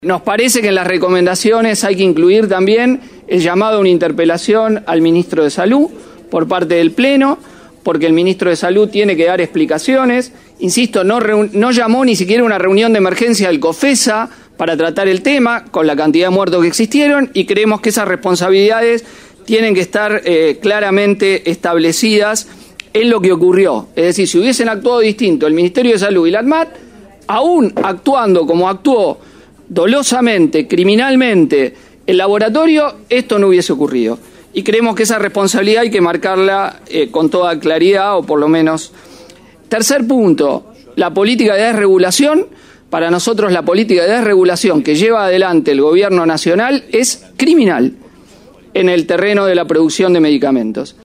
Nos parece que en las recomendaciones hay que incluir también el llamado a una interpelación al ministro de Salud por parte del Pleno, porque el ministro de Salud tiene que dar explicaciones. Insisto, no llamó ni siquiera a una reunión de emergencia del COFESA para tratar el tema, con la cantidad de muertos que existieron, y creemos que esas responsabilidades tienen que estar claramente establecidas en lo que ocurrió. Es decir, si hubiesen actuado distinto el Ministerio de Salud y la ANMAT, aún actuando como actuó dolosamente, criminalmente, el laboratorio, esto no hubiese ocurrido. Y creemos que esa responsabilidad hay que marcarla con toda claridad, o por lo menos. Tercer punto, la política de desregulación. Para nosotros la política de desregulación que lleva adelante el gobierno nacional es criminal en el terreno de la producción de medicamentos.